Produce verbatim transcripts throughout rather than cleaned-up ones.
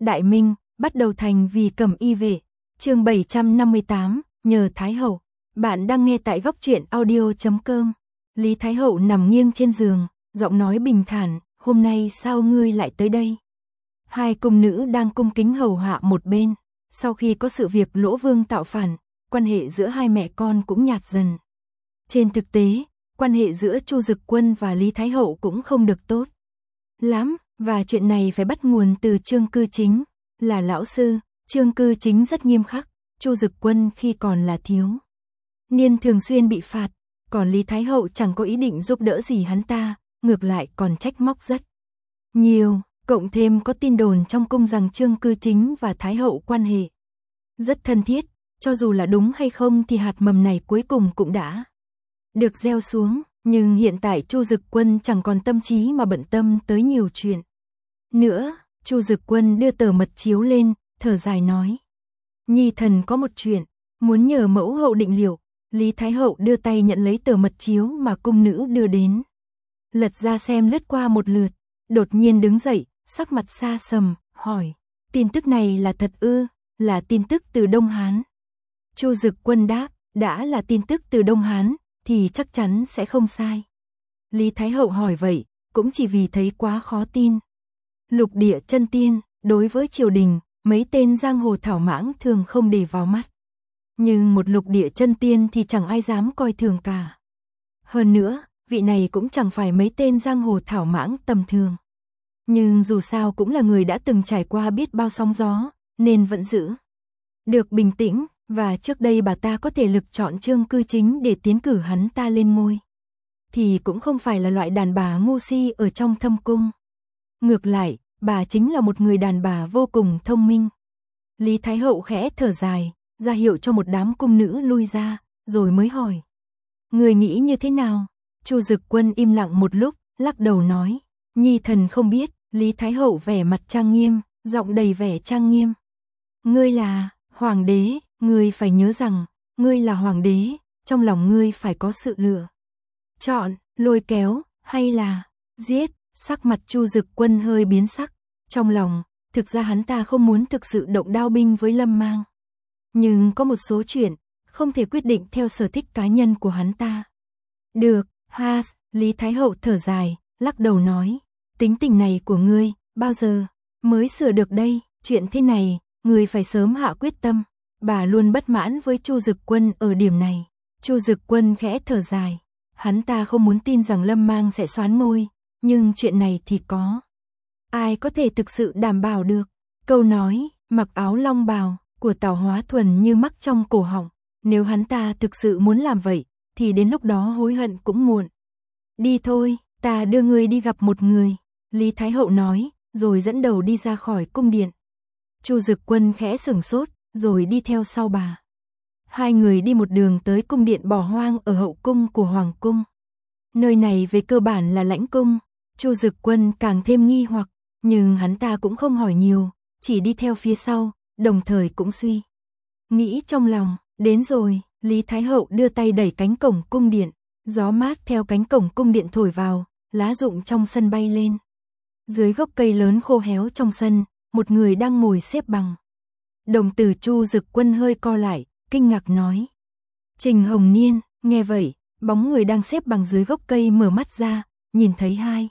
Đại Minh, bắt đầu thành vì Cẩm Y vệ. Chương bảy trăm năm mươi tám, nhờ Thái hậu. Bạn đang nghe tại góc truyện audio chấm com. Lý Thái hậu nằm nghiêng trên giường, giọng nói bình thản, "Hôm nay sao ngươi lại tới đây?" Hai cung nữ đang cung kính hầu hạ một bên. Sau khi có sự việc Lỗ Vương tạo phản, quan hệ giữa hai mẹ con cũng nhạt dần. Trên thực tế, quan hệ giữa Chu Dực Quân và Lý Thái hậu cũng không được tốt lắm, và chuyện này phải bắt nguồn từ Trương Cư Chính. Là lão sư, Trương Cư Chính rất nghiêm khắc. Chu Dực Quân khi còn là thiếu niên thường xuyên bị phạt, còn Lý Thái hậu chẳng có ý định giúp đỡ gì hắn ta, ngược lại còn trách móc rất nhiều. Cộng thêm có tin đồn trong cung rằng Trương Cư Chính và Thái hậu quan hệ rất thân thiết, cho dù là đúng hay không thì hạt mầm này cuối cùng cũng đã được gieo xuống. Nhưng hiện tại Chu Dực Quân chẳng còn tâm trí mà bận tâm tới nhiều chuyện nữa. Chu Dực Quân đưa tờ mật chiếu lên, thở dài nói: "Nhi thần có một chuyện muốn nhờ mẫu hậu định liệu." Lý Thái hậu đưa tay nhận lấy tờ mật chiếu mà cung nữ đưa đến, lật ra xem lướt qua một lượt, đột nhiên đứng dậy, sắc mặt xa sầm, hỏi: "Tin tức này là thật ư?" "Là tin tức từ Đông Hán." Chu Dực Quân đáp: "Đã là tin tức từ Đông Hán thì chắc chắn sẽ không sai." Lý Thái hậu hỏi vậy, cũng chỉ vì thấy quá khó tin. Lục địa chân tiên, đối với triều đình, mấy tên giang hồ thảo mãng thường không để vào mắt. Nhưng một lục địa chân tiên thì chẳng ai dám coi thường cả. Hơn nữa, vị này cũng chẳng phải mấy tên giang hồ thảo mãng tầm thường. Nhưng dù sao cũng là người đã từng trải qua biết bao sóng gió, nên vẫn giữ được bình tĩnh, và trước đây bà ta có thể lực chọn Trương Cư Chính để tiến cử hắn ta lên ngôi. Thì cũng không phải là loại đàn bà ngu si ở trong thâm cung. Ngược lại, bà chính là một người đàn bà vô cùng thông minh. Lý Thái hậu khẽ thở dài, ra hiệu cho một đám cung nữ lui ra, rồi mới hỏi: "Người nghĩ như thế nào?" Chu Dực Quân im lặng một lúc, lắc đầu nói: "Nhi thần không biết." Lý Thái hậu vẻ mặt trang nghiêm, giọng đầy vẻ trang nghiêm: "Ngươi là hoàng đế, ngươi phải nhớ rằng, ngươi là hoàng đế, trong lòng ngươi phải có sự lựa chọn, lôi kéo, hay là giết." Sắc mặt Chu Dực Quân hơi biến sắc, trong lòng, thực ra hắn ta không muốn thực sự động đao binh với Lâm Mang. Nhưng có một số chuyện, không thể quyết định theo sở thích cá nhân của hắn ta. "Được, ha." Lý Thái hậu thở dài, lắc đầu nói: "Tính tình này của ngươi, bao giờ mới sửa được đây? Chuyện thế này, ngươi phải sớm hạ quyết tâm." Bà luôn bất mãn với Chu Dực Quân ở điểm này. Chu Dực Quân khẽ thở dài, hắn ta không muốn tin rằng Lâm Mang sẽ xoán ngôi, nhưng chuyện này thì có ai có thể thực sự đảm bảo được. Câu nói mặc áo long bào của Tào Hóa Thuần như mắc trong cổ họng, nếu hắn ta thực sự muốn làm vậy thì đến lúc đó hối hận cũng muộn. "Đi thôi, ta đưa ngươi đi gặp một người." Lý Thái hậu nói, rồi dẫn đầu đi ra khỏi cung điện. Chu Dực Quân khẽ sửng sốt, rồi đi theo sau bà. Hai người đi một đường tới cung điện bỏ hoang ở hậu cung của hoàng cung. Nơi này về cơ bản là lãnh cung. Chu Dực Quân càng thêm nghi hoặc, nhưng hắn ta cũng không hỏi nhiều, chỉ đi theo phía sau, đồng thời cũng suy nghĩ trong lòng. Đến rồi, Lý Thái hậu đưa tay đẩy cánh cổng cung điện, gió mát theo cánh cổng cung điện thổi vào, lá rụng trong sân bay lên. Dưới gốc cây lớn khô héo trong sân, một người đang ngồi xếp bằng. Đồng tử Chu Dực Quân hơi co lại, kinh ngạc nói: "Trình Hồng Niên." Nghe vậy, bóng người đang xếp bằng dưới gốc cây mở mắt ra, nhìn thấy hai.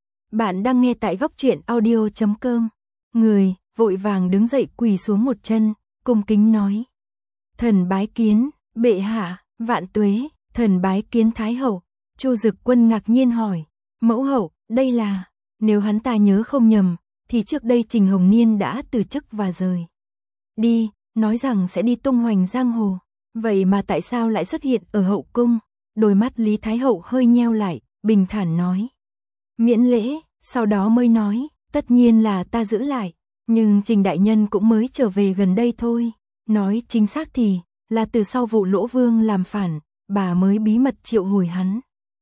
Bạn đang nghe tại góc truyện audio chấm com. Người vội vàng đứng dậy quỳ xuống một chân, cung kính nói: "Thần bái kiến bệ hạ." "Vạn tuế." "Thần bái kiến Thái hậu." Chu Dực Quân ngạc nhiên hỏi: "Mẫu hậu, đây là..." Nếu hắn ta nhớ không nhầm, thì trước đây Trình Hồng Niên đã từ chức và rời đi, nói rằng sẽ đi tung hoành giang hồ. Vậy mà tại sao lại xuất hiện ở hậu cung? Đôi mắt Lý Thái hậu hơi nheo lại, bình thản nói: "Miễn lễ." Sau đó mới nói: "Tất nhiên là ta giữ lại, nhưng Trình đại nhân cũng mới trở về gần đây thôi. Nói chính xác thì là từ sau vụ Lỗ Vương làm phản, bà mới bí mật triệu hồi hắn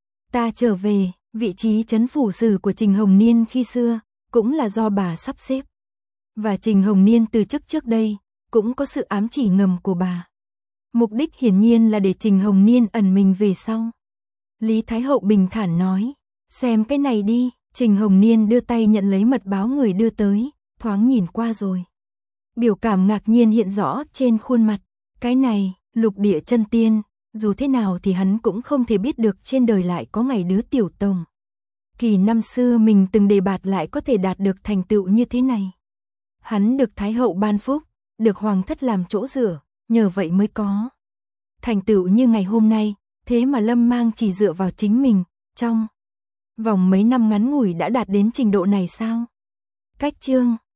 ta trở về. Vị trí trấn phủ sử của Trình Hồng Niên khi xưa cũng là do bà sắp xếp, và Trình Hồng Niên từ chức trước đây cũng có sự ám chỉ ngầm của bà. Mục đích hiển nhiên là để Trình Hồng Niên ẩn mình về sau." Lý Thái hậu bình thản nói: "Xem cái này đi." Trình Hồng Niên đưa tay nhận lấy mật báo người đưa tới, thoáng nhìn qua rồi. Biểu cảm ngạc nhiên hiện rõ trên khuôn mặt. Cái này, lục địa chân tiên, dù thế nào thì hắn cũng không thể biết được trên đời lại có ngày đứa tiểu tổng kỳ năm xưa mình từng đề bạt lại có thể đạt được thành tựu như thế này. Hắn được Thái hậu ban phúc, được hoàng thất làm chỗ dựa, nhờ vậy mới có thành tựu như ngày hôm nay, thế mà Lâm Mang chỉ dựa vào chính mình, trong vòng mấy năm ngắn ngủi đã đạt đến trình độ này sao? Cách chương